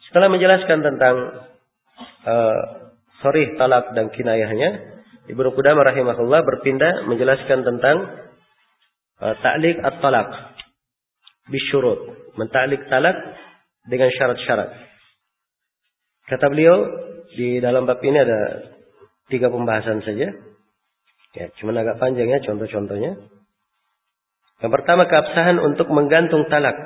Setelah menjelaskan tentang sharih talak dan kinayahnya, Ibnu Qudamah rahimahullah berpindah menjelaskan tentang ta'liq at-talaq bisyurut, mentaklik talak dengan syarat-syarat. Kata beliau, di dalam bab ini ada 3 pembahasan saja. Ya, cuma agak panjang ya contoh-contohnya. Yang pertama, keabsahan untuk menggantung talak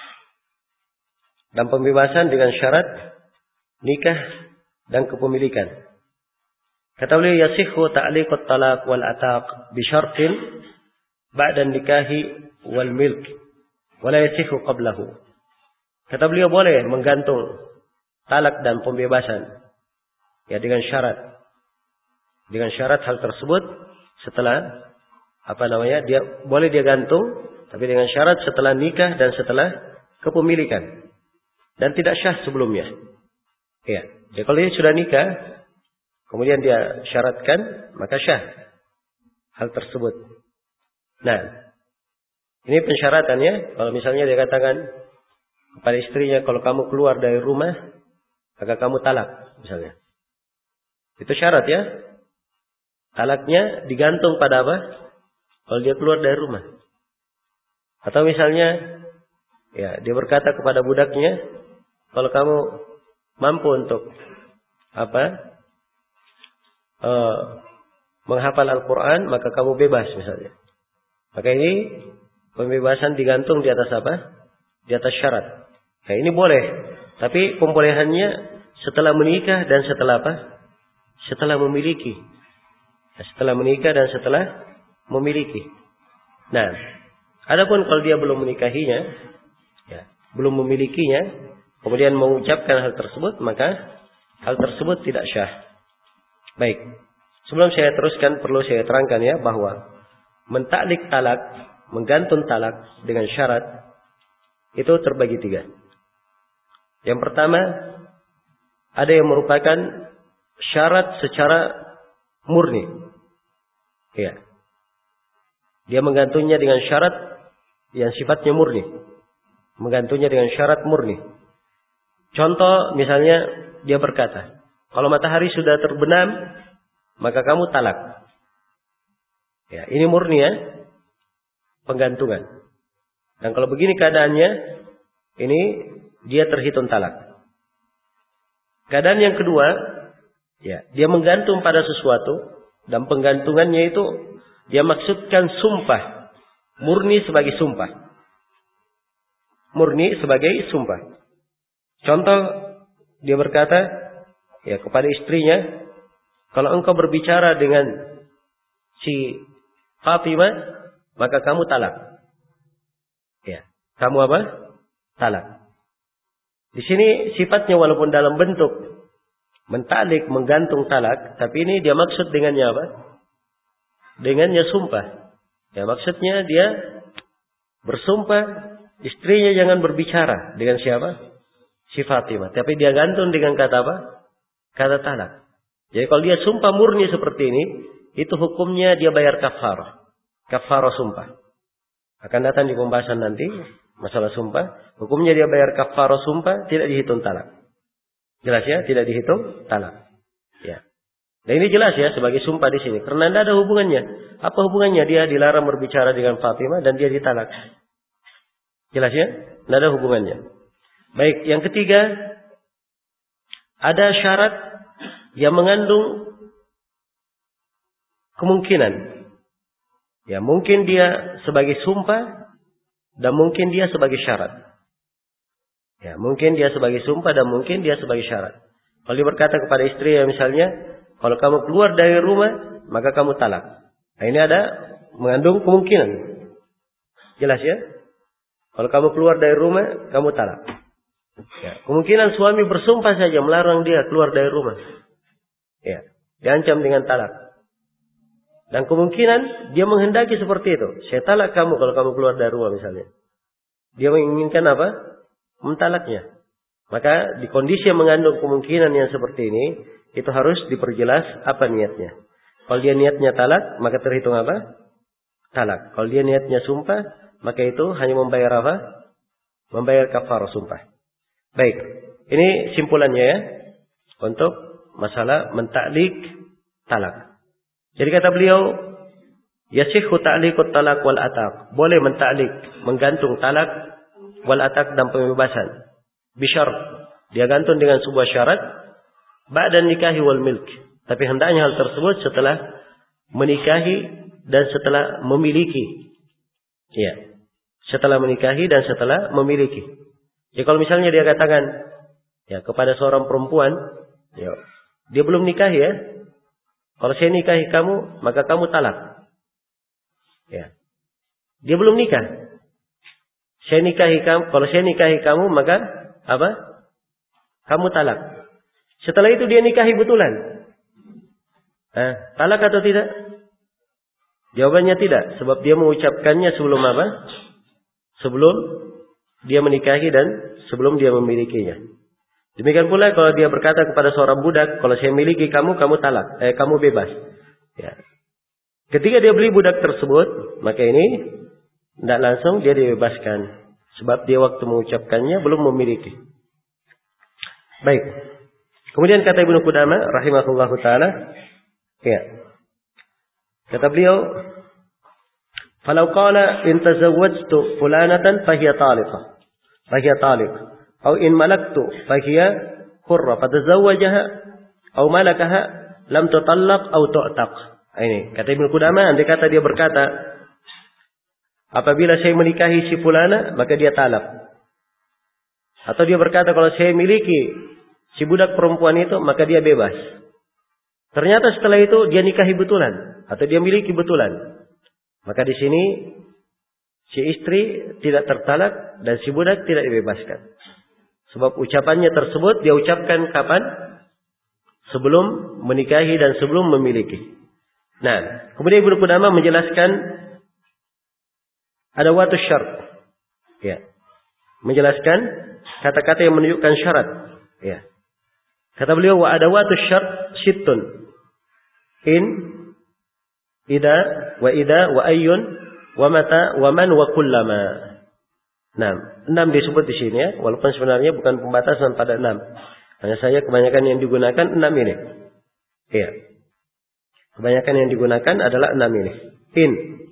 dan pembebasan dengan syarat nikah dan kepemilikan. Kata beliau, yasihhu ta'liqut talaq wal ataq bi syartin ba'da nikahi wal milk wa la yasihhu qablahu. Kata beliau, boleh menggantung talak dan pembebasan ya dengan syarat. Dengan syarat hal tersebut setelah dia boleh dia gantung, tapi dengan syarat setelah nikah dan setelah kepemilikan dan tidak syah sebelumnya. Ya, jadi kalau dia sudah nikah kemudian dia syaratkan, maka syah hal tersebut. Nah, ini pensyaratannya. Kalau misalnya dia katakan kepada istrinya, kalau kamu keluar dari rumah maka kamu talak misalnya. Itu syarat ya. Talaknya digantung pada apa? Kalau dia keluar dari rumah. Atau misalnya ya, dia berkata kepada budaknya, kalau kamu mampu untuk menghafal Al-Quran, maka kamu bebas misalnya. Maka ini pembebasan digantung di atas apa? Di atas syarat. Nah, ini boleh. Tapi pembolehannya setelah menikah dan setelah apa? Setelah memiliki. Setelah menikah dan setelah memiliki. Nah, adapun kalau dia belum menikahinya, ya, belum memilikinya, kemudian mengucapkan hal tersebut, maka hal tersebut tidak syah. Baik. Sebelum saya teruskan, perlu saya terangkan ya bahwa mentaklik talak, menggantung talak dengan syarat itu terbagi 3. Yang pertama, ada yang merupakan syarat secara murni. Ya. Dia menggantungnya dengan syarat yang sifatnya murni. Menggantungnya dengan syarat murni. Contoh misalnya dia berkata, kalau matahari sudah terbenam, maka kamu talak. Ya, ini murni ya, penggantungan. Dan kalau begini keadaannya, ini dia terhitung talak. Keadaan yang kedua, ya, dia menggantung pada sesuatu dan penggantungannya itu dia maksudkan sumpah, murni sebagai sumpah. Murni sebagai sumpah. Contoh, dia berkata ya kepada istrinya, kalau engkau berbicara dengan si Fatimah, maka kamu talak. Ya, kamu apa? Talak. Di sini sifatnya walaupun dalam bentuk mentalik, menggantung talak, tapi ini dia maksud dengannya apa? Dengannya sumpah. Ya, maksudnya dia bersumpah istrinya jangan berbicara dengan siapa? Si Fatimah. Tapi dia gantung dengan kata apa? Kata talak. Jadi kalau dia sumpah murni seperti ini, itu hukumnya dia bayar kafarah. Kafarah sumpah. Akan datang di pembahasan nanti masalah sumpah. Hukumnya dia bayar kafarah sumpah, tidak dihitung talak. Jelas ya? Tidak dihitung talak. Ya. Dan ini jelas ya sebagai sumpah di sini. Karena tidak ada hubungannya. Apa hubungannya dia dilarang berbicara dengan Fatimah dan dia ditalak? Jelas ya? Tidak ada hubungannya. Baik, yang ketiga, ada syarat yang mengandung kemungkinan. Ya, mungkin dia sebagai sumpah dan mungkin dia sebagai syarat. Ya, mungkin dia sebagai sumpah dan mungkin dia sebagai syarat. Kalau dia berkata kepada istri ya misalnya, kalau kamu keluar dari rumah, maka kamu talak. Nah, ini ada mengandung kemungkinan. Jelas ya? Kalau kamu keluar dari rumah, kamu talak. Ya, kemungkinan suami bersumpah saja melarang dia keluar dari rumah. Ya, diancam dengan talak. Dan kemungkinan dia menghendaki seperti itu. Saya talak kamu kalau kamu keluar dari rumah misalnya. Dia menginginkan apa? Mentalaknya. Maka di kondisi yang mengandung kemungkinan yang seperti ini, itu harus diperjelas apa niatnya. Kalau dia niatnya talak, maka terhitung apa? Talak. Kalau dia niatnya sumpah, maka itu hanya membayar apa? Membayar kafarah sumpah. Baik. Ini simpulannya ya. Untuk masalah mentaklik talak. Jadi kata beliau, yasihhu ta'liqut talak wal ataq. Boleh mentaklik, menggantung talak wal ataq dan pembebasan. Bisyarat. Dia gantung dengan sebuah syarat. Ba'da nikahi wal milk. Tapi hendaknya hal tersebut setelah menikahi dan setelah memiliki. Ya. Setelah menikahi dan setelah memiliki. Jadi kalau misalnya dia katakan ya kepada seorang perempuan, ya, dia belum nikahi ya. Kalau saya nikahi kamu, maka kamu talak. Ya. Dia belum nikah. Saya nikahi kamu, kalau saya nikahi kamu, maka apa? Kamu talak. Setelah itu dia nikahi betulan. Talak atau tidak? Jawabannya tidak, sebab dia mengucapkannya sebelum apa? Sebelum dia menikahi dan sebelum dia memilikinya. Demikian pula kalau dia berkata kepada seorang budak, kalau saya miliki kamu, kamu talak, kamu bebas. Ya. Ketika dia beli budak tersebut, maka ini tidak langsung dia dibebaskan, sebab dia waktu mengucapkannya belum memiliki. Baik. Kemudian kata Ibnu Qudamah rahimahullahu taala, ya. Kata beliau, "Falau qala in tazawwajtu fulanatan fahiya taliqah." Fahiya taliq. Atau in malaktu fahiya hurra fatazawwajaha atau malakaha lam tutallaq atau tu'taq. Ini kata Ibnu Qudamah, andai kata dia berkata, apabila saya menikahi si fulana, maka dia talak. Atau dia berkata kalau saya miliki si budak perempuan itu, maka dia bebas. Ternyata setelah itu dia nikahi betulan atau dia miliki betulan. Maka di sini si istri tidak tertalak dan si budak tidak dibebaskan. Sebab ucapannya tersebut dia ucapkan kapan? Sebelum menikahi dan sebelum memiliki. Nah, kemudian Ibnu Qudamah menjelaskan ada watu syarat. Ya. Menjelaskan kata-kata yang menunjukkan syarat. Ya. Kata beliau wa ada watu syarat sittun. In, ida, wa ayyun, wa mata, wa man, wa kullama. 6 disebut di sini ya, walaupun sebenarnya bukan pembatasan pada 6. Hanya saya kebanyakan yang digunakan 6 ini. Iya. Kebanyakan yang digunakan adalah 6 ini. In.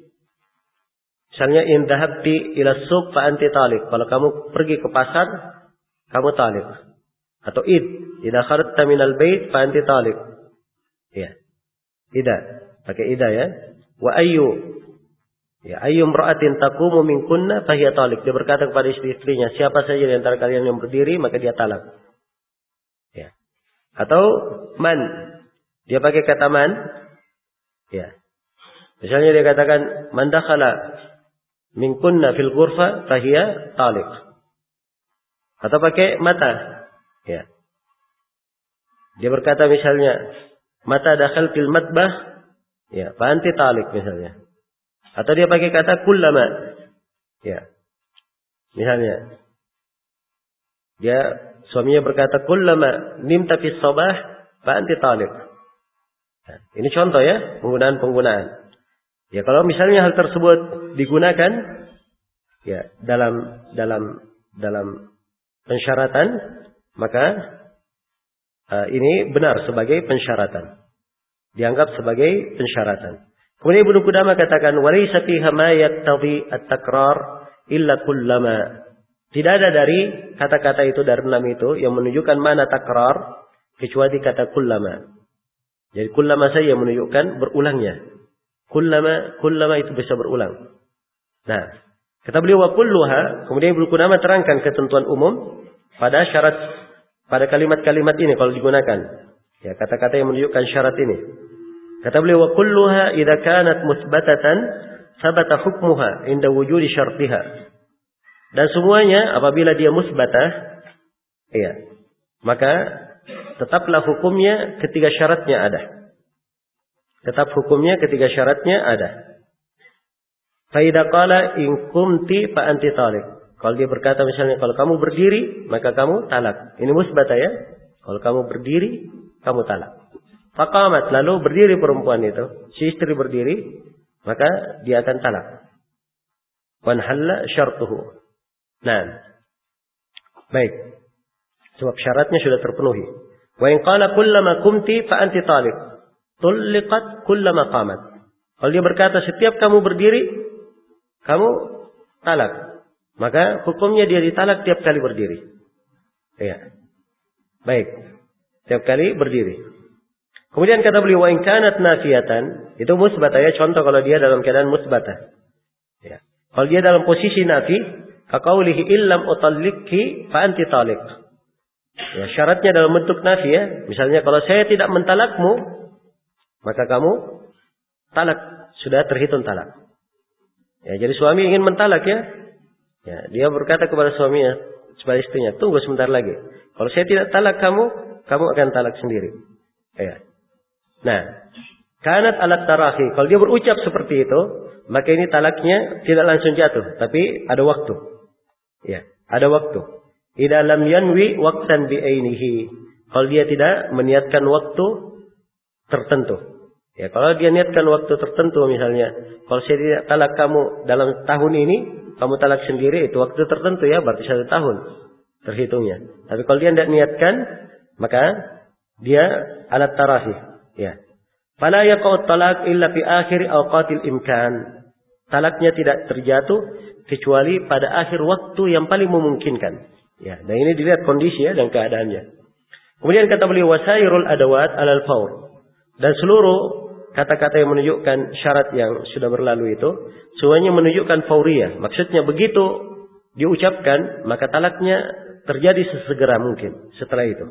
Misalnya in dhahabti ila suq fa anti taliq. Kalau kamu pergi ke pasar, kamu taliq. Atau id, idza kharajta minal bait fa anti taliq. Iya. Ida, pakai ida ya. Wa ayyu. Ya, ayyum ra'atin taqumu minkunna fahiya taliq. Dia berkata kepada istri-istrinya, siapa saja di antara kalian yang berdiri, maka dia talak. Ya. Atau man. Dia pakai kata man. Ya. Misalnya dia katakan man dakhala minkunna fil ghurfa fahiya taliq. Atau pakai mata. Ya. Dia berkata misalnya mata dakhal fil matbah, ya, fa anti taliq misalnya. Atau dia pakai kata kullama. Ya. Misalnya. Dia suaminya berkata kullama nimta fis sabah fa anti taliq. Nah, ini contoh ya, penggunaan. Ya, kalau misalnya hal tersebut digunakan ya dalam pensyaratan, maka ini benar sebagai pensyaratan. Dianggap sebagai pensyaratan. Kemudian Ibnu Qudamah katakan walaysa fiha ma yaqtadi at-takrar illa kullama. Tidak ada dari kata-kata itu dari 6 itu yang menunjukkan mana takrar kecuali kata kullama. Jadi kullama saja yang menunjukkan berulangnya. Kullama itu bisa berulang. Nah, kata beliau wa kulluha, kemudian Ibnu Qudamah terangkan ketentuan umum pada syarat pada kalimat-kalimat ini kalau digunakan. Ya, kata-kata yang menunjukkan syarat ini. Kata beliau wa kulluha idza kanat musbatatan sabata hukmuha inda wujudi syartiha. Dan semuanya apabila dia musbatah, iya, maka tetaplah hukumnya ketika syaratnya ada. Tetap hukumnya ketika syaratnya ada. Fa idza qala in qumti fa anti taliq. Kalau dia berkata misalnya kalau kamu berdiri maka kamu talak. Ini musbatah ya. Kalau kamu berdiri kamu talak. Faqamat, lalu berdiri perempuan itu, si istri berdiri, maka dia akan talak. Wan halla syartuhu. Nah, baik. Sebab syaratnya sudah terpenuhi. Wa in qala kullama kumti fa anti taliq. Tulliqat kullama qamat. Kalau dia berkata setiap kamu berdiri, kamu talak. Maka hukumnya dia ditalak tiap kali berdiri. Iya. Baik. Tiap kali berdiri. Kemudian kata beliau wa in kanat nafiyatan, itu musbatah ya, contoh kalau dia dalam keadaan musbatah. Ya. Kalau dia dalam posisi nafi, ka qaulihi illam utalliqki fa anti taliq. Ya, syaratnya dalam bentuk nafi ya. Misalnya kalau saya tidak mentalakmu, maka kamu talak, sudah terhitung talak. Ya, jadi suami ingin mentalak ya. Ya, dia berkata kepada suaminya, kepada istrinya, tunggu sebentar lagi. Kalau saya tidak talak kamu, kamu akan talak sendiri. Ya. Nah, kanat alat tarahi. Kalau dia berucap seperti itu, maka ini talaknya tidak langsung jatuh, tapi ada waktu. Ya, ada waktu. Idza lam yanwi waqtan bi ainihi. Kalau dia tidak meniatkan waktu tertentu. Ya, kalau dia niatkan waktu tertentu misalnya, kalau saya tidak talak kamu dalam tahun ini, kamu talak sendiri, itu waktu tertentu ya, berarti 1 tahun terhitungnya. Tapi kalau dia tidak niatkan, maka dia alat tarafi. Ya. Fala yaqa'u talaq illa fi akhir awqatil imkan. Talaknya tidak terjatuh kecuali pada akhir waktu yang paling memungkinkan. Ya, dan ini dilihat kondisi ya dan keadaannya. Kemudian kata beliau wasairul adawat alal faur. Dan seluruh kata-kata yang menunjukkan syarat yang sudah berlalu itu semuanya menunjukkan fauriyah. Maksudnya begitu diucapkan maka talaknya terjadi sesegera mungkin setelah itu.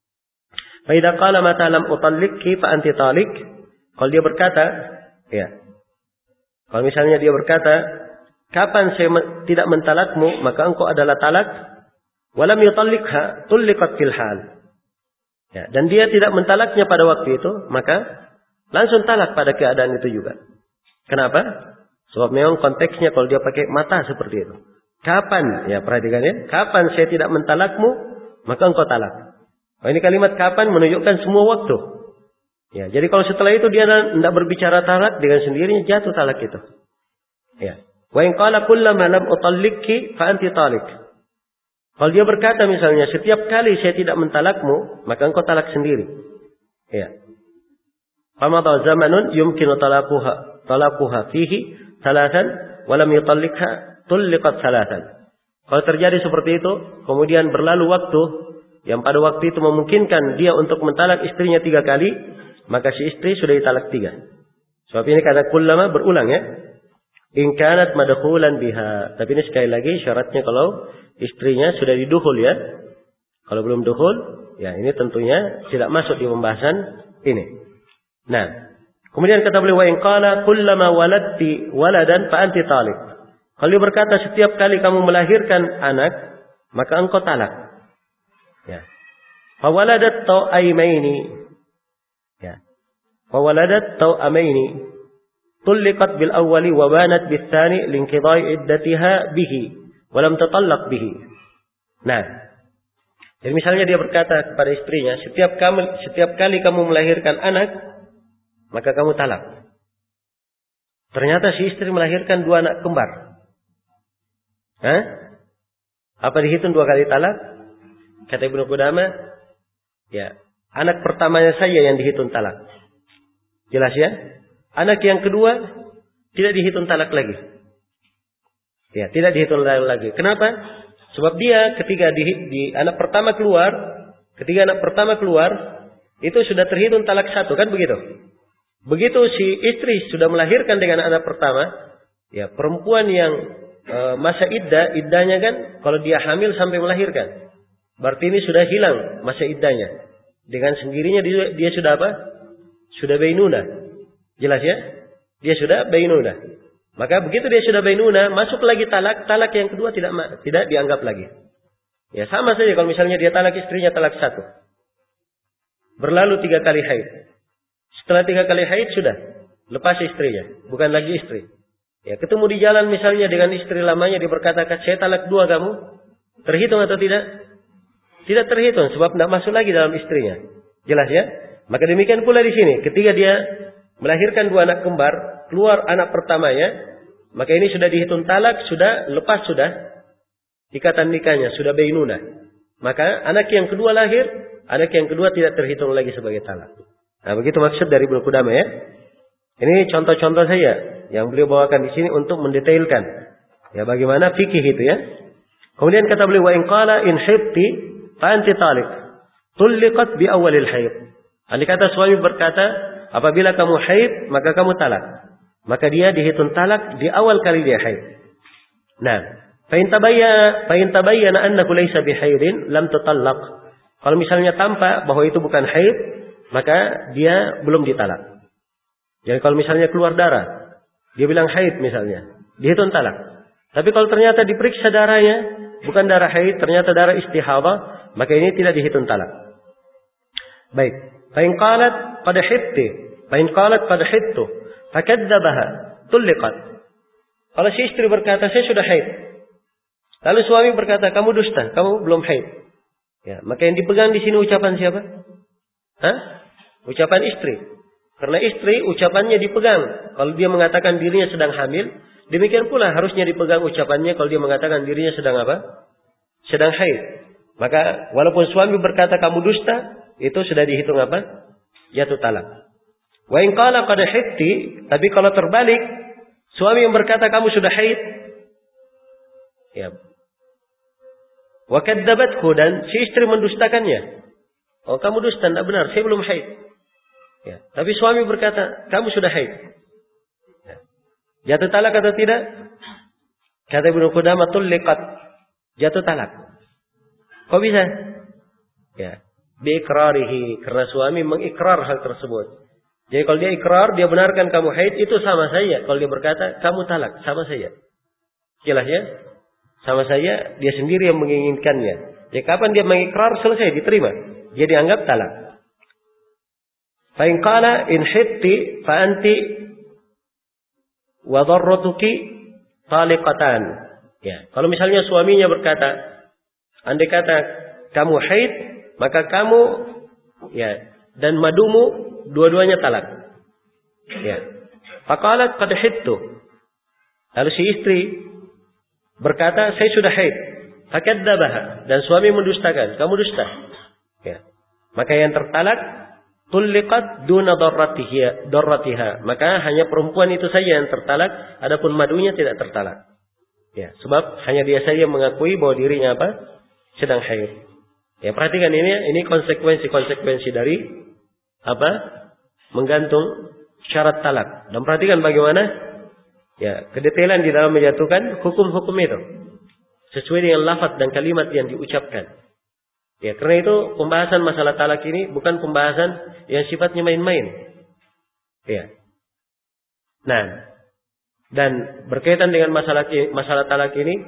Fa idza qala mata lam utalliqki fa anti talik. Kalau dia berkata, ya. Kalau misalnya dia berkata, kapan saya tidak mentalakmu, maka engkau adalah talak. Walam yutalliqha tulliqat fil hal. Ya, dan dia tidak mentalaknya pada waktu itu, maka langsung talak pada keadaan itu juga. Kenapa? Sebab memang konteksnya kalau dia pakai mata seperti itu. Kapan? Ya, perhatikan ya. Kapan saya tidak mentalakmu, maka engkau talak. Oh, ini kalimat kapan menunjukkan semua waktu. Ya, jadi kalau setelah itu dia tidak berbicara talak, dengan sendirinya jatuh talak itu. Ya. Wa in qala kullama lam utalliqki fa anti talik. Kalau dia berkata misalnya setiap kali saya tidak mentalakmu, maka engkau talak sendiri. Ya. Famadha zamanun yumkinu talaquha fihi salatan wa lam yutalliqha tulliqat salatan. Kalau terjadi seperti itu, kemudian berlalu waktu yang pada waktu itu memungkinkan dia untuk mentalak istrinya 3 kali, maka si istri sudah ditalak 3. Sebab ini kata kullama berulang ya. In kanat madkhulan biha. Tapi ini sekali lagi syaratnya kalau istrinya sudah didukhul ya. Kalau belum dukhul, ya ini tentunya tidak masuk di pembahasan ini. Nah, kemudian kata beliau wa in qala kullama waladti waladan fa anti talik. Kalau dia berkata setiap kali kamu melahirkan anak, maka engkau talak. Ya. Fa waladat tau'aimaini. Ya. Fa waladat tau'amaini. Tulliqat bil awwali wa banat bis tsani linqidai iddatiha bihi wa lam tatallaq bihi. Nah, jadi misalnya dia berkata kepada istrinya, setiap kali kamu melahirkan anak, maka kamu talak. Ternyata si istri melahirkan 2 anak kembar. Hah? Apa dihitung 2 kali talak? Kata Ibnu Qudamah, ya, anak pertamanya saja yang dihitung talak. Jelas ya? Anak yang kedua tidak dihitung talak lagi. Ya, tidak dihitung talak lagi. Kenapa? Sebab dia ketika anak pertama keluar, itu sudah terhitung talak 1, kan begitu? Begitu si istri sudah melahirkan dengan anak pertama, ya perempuan yang masa iddahnya kan kalau dia hamil sampai melahirkan. Berarti ini sudah hilang masa iddahnya. Dengan sendirinya dia sudah apa? Sudah bainunah. Jelas ya? Dia sudah bainunah. Maka begitu dia sudah bainunah, masuk lagi talak yang kedua tidak dianggap lagi. Ya sama saja kalau misalnya dia talak istrinya talak 1. Berlalu 3 kali haid. Setelah 3 kali haid sudah lepas istrinya, bukan lagi istri. Ya, ketemu di jalan misalnya dengan istri lamanya, dia berkata, "Saya talak 2 kamu." Terhitung atau tidak? Tidak terhitung sebab tidak masuk lagi dalam istrinya. Jelas ya? Maka demikian pula di sini, ketika dia melahirkan 2 anak kembar, keluar anak pertamanya, maka ini sudah dihitung talak, sudah lepas sudah ikatan nikahnya, sudah bainunah. maka anak yang kedua lahir, anak yang kedua tidak terhitung lagi sebagai talak. Nah, begitu maksud dari Ibnu Qudamah ya. Ini contoh-contoh saja yang beliau bawakan di sini untuk mendetailkan ya bagaimana fikih itu ya. Kemudian kata beliau, wa in qala in hibti fa anti taliq, tulliqat bi awalil haid. Andai kata suami berkata, apabila kamu haid maka kamu talak, maka dia dihitung talak di awal kali dia haid. Nah, fa in tabayyana annahu laysa bi haidin lam tutallaq. Kalau misalnya tampak bahwa itu bukan haid, maka dia belum ditalak. Jadi kalau misalnya keluar darah, dia bilang haid misalnya, dihitung talak. Tapi kalau ternyata diperiksa darahnya bukan darah haid, ternyata darah istihadah, maka ini tidak dihitung talak. Baik. Fa in qalat qad hibti, fa in qalat qad hibtu, fakadzabaha, tulliqat. Kalau si istri berkata saya sudah haid, lalu suami berkata kamu dusta, kamu belum haid. Ya, maka yang dipegang di sini ucapan siapa? Ucapan istri. Karena istri ucapannya dipegang. Kalau dia mengatakan dirinya sedang hamil, demikian pula harusnya dipegang ucapannya kalau dia mengatakan dirinya sedang apa? Sedang haid. Maka walaupun suami berkata kamu dusta, itu sudah dihitung apa? Jatuh talak. Wa in qala qad hibti, tapi kalau terbalik, suami yang berkata kamu sudah haid, ya. Wa kadzabathu, dan si istri mendustakannya. Oh, kamu dusta, tidak benar, saya belum haid. Ya. Tapi suami berkata, kamu sudah haid. Ya. Jatuh talak atau tidak? Kata Ibnu Qudamah, tulliqat. Jatuh talak. Kok bisa? Ya. Biikrarihi, karena suami mengikrar hal tersebut. Jadi kalau dia ikrar, dia benarkan kamu haid, itu sama saja. Kalau dia berkata, kamu talak, sama saja. Jelas ya? Sama saja, dia sendiri yang menginginkannya. Jadi kapan dia mengikrar, selesai, diterima. Dia dianggap talak. Fa in qala in hibti fa anti wa dharratuki taliqatan. Ya, kalau misalnya suaminya berkata, andai kata kamu haid, maka kamu ya dan madumu dua-duanya talak. Ya. Fa qalat qad hibtu. Lalu si istri berkata, saya sudah haid. Fa kadzabaha, dan suami mendustakan, kamu dusta. Ya. Maka yang tertalak tulliqat duna darratiha. Maka hanya perempuan itu saja yang tertalak, adapun madunya tidak tertalak. Ya, sebab hanya dia saja mengakui bahwa dirinya apa? Sedang haid. Ya, perhatikan ini konsekuensi dari apa? Menggantung syarat talak. Dan perhatikan bagaimana ya, kedetailan di dalam menjatuhkan hukum-hukum itu sesuai dengan lafaz dan kalimat yang diucapkan. Ya, karena itu pembahasan masalah talak ini bukan pembahasan yang sifatnya main-main. Ya. Nah, dan berkaitan dengan masalah talak ini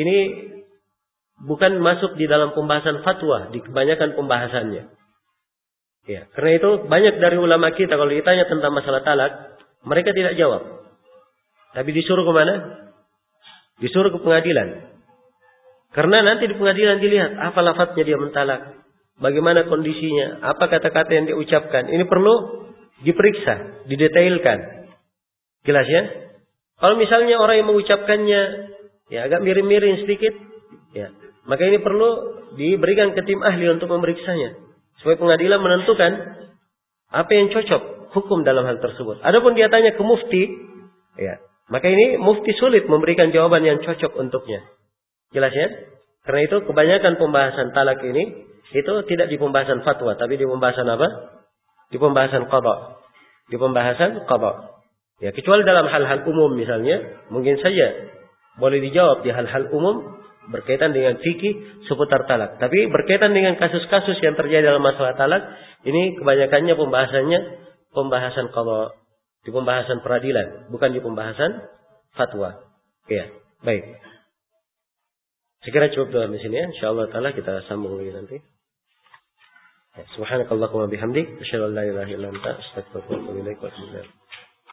bukan masuk di dalam pembahasan fatwa di kebanyakan pembahasannya. Ya, karena itu banyak dari ulama kita kalau ditanya tentang masalah talak, mereka tidak jawab. Tapi disuruh ke mana? Disuruh ke pengadilan. Karena nanti di pengadilan dilihat apa lafadznya dia mentalak, bagaimana kondisinya, apa kata-kata yang diucapkan. Ini perlu diperiksa, didetailkan. Jelas ya? Kalau misalnya orang yang mengucapkannya ya agak miring-miring sedikit, ya, maka ini perlu diberikan ke tim ahli untuk memeriksanya, supaya pengadilan menentukan apa yang cocok hukum dalam hal tersebut. Adapun dia tanya ke mufti, ya, maka ini mufti sulit memberikan jawaban yang cocok untuknya. Jelas ya? Karena itu kebanyakan pembahasan talak ini itu tidak di pembahasan fatwa, tapi di pembahasan apa? Di pembahasan qada. Di pembahasan qada. Ya, kecuali dalam hal-hal umum misalnya, mungkin saja boleh dijawab di hal-hal umum berkaitan dengan fikih seputar talak. Tapi berkaitan dengan kasus-kasus yang terjadi dalam masalah talak, ini kebanyakannya pembahasan qada, di pembahasan peradilan, bukan di pembahasan fatwa. Ya, baik. Sekiranya cukup dalam di sini ya. Insyaallah taala kita sambung lagi nanti. Subhanakallahumma bihamdik, asyhadu an la ilaha illa anta, astaghfiruka wa atubu ilaik.